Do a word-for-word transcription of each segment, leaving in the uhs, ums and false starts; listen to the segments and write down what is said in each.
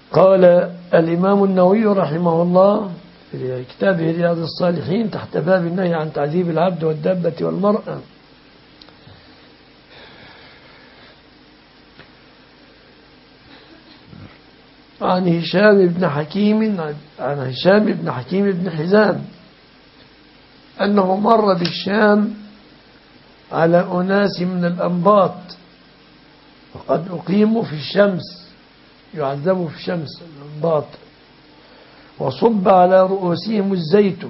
قال الإمام النووي رحمه الله في كتابه رياض الصالحين تحت باب النهي عن تعذيب العبد والدابة والمرأة: عن هشام بن حكيم عن هشام بن حكيم بن حزام أنه مر بالشام على أناس من الأنباط وقد أقيموا في الشمس، يعذبوا في الشمس الأنباط، وصب على رؤوسهم الزيت،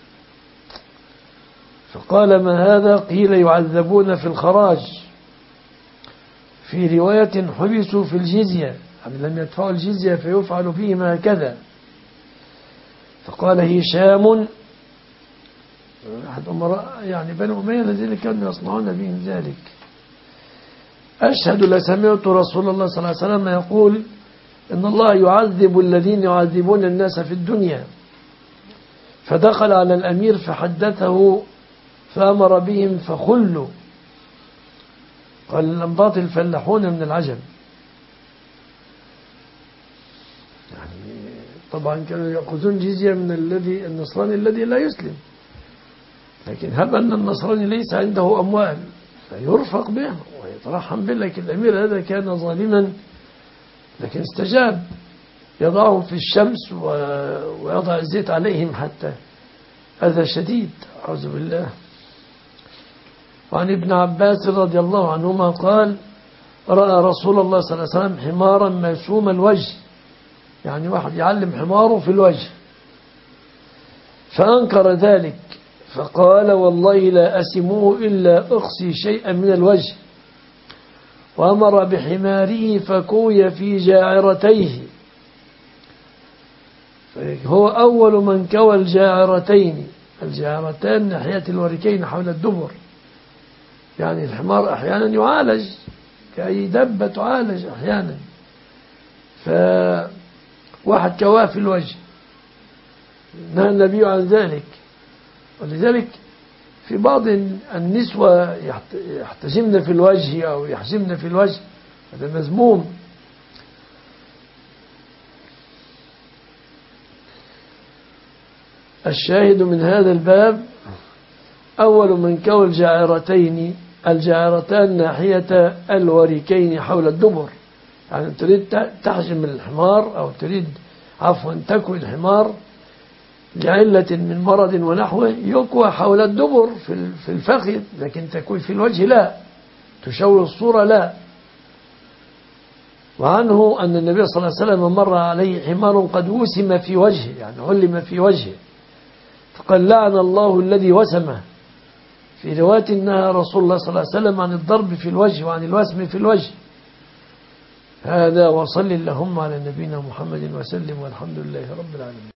فقال: ما هذا؟ قيل: يعذبون في الخراج. في رواية: حبسوا في الجزية، يعني لم يدفعوا الجزية فيفعل بهم هكذا. فقال هشام أحد أمراء يعني بني أمية الذين كانوا يصنعون بهم ذلك: أشهد لسمعت رسول الله صلى الله عليه وسلم يقول: إن الله يعذب الذين يعذبون الناس في الدنيا. فدخل على الأمير فحدثه فأمر بهم فخلوا. قال: الأنباط الفلاحون من العجم، يعني طبعا كانوا يأخذون جزية من الذي النصراني الذي لا يسلم، لكن هب أن النصراني ليس عنده أموال فيرفق به ويترحم به، لكن الأمير هذا كان ظالما لكن استجاب، يضعهم في الشمس ويضع الزيت عليهم حتى أذى شديد، أعوذ بالله. وعن ابن عباس رضي الله عنهما قال: رأى رسول الله صلى الله عليه وسلم حمارا مرسوم الوجه، يعني واحد يعلم حماره في الوجه، فأنكر ذلك فقال: والله لا أسموه إلا أخصي شيئا من الوجه. وأمر بحماره فكوي في جاعرتيه، هو أول من كوى الجاعرتين، الجاعرتان ناحية الوركين حول الدبر، يعني الحمار أحيانا يعالج كأي دبة تعالج أحيانا، فواحد كواه في الوجه، نهى النبي عن ذلك. ولذلك في بعض النسوة يحتجمن في الوجه أو يحجمن في الوجه، هذا مذموم. الشاهد من هذا الباب: أول من كوى الجاعرتين الجاعرتان ناحية الوركين حول الدبر، يعني تريد تحجم الحمار أو تريد عفوا تكوي الحمار لعلة من مرض ونحوه، يكوى حول الدبر في الفخذ، لكن تكوي في الوجه لا، تشوه الصورة لا. وعنه أن النبي صلى الله عليه وسلم مر عليه حمار قد وسم في وجهه، يعني علم في وجهه، فقال: لعن الله الذي وسمه. في رواية نهى رسول الله صلى الله عليه وسلم عن الضرب في الوجه وعن الوسم في الوجه. هذا، وصل اللهم على نبينا محمد وسلم، والحمد لله رب العالمين.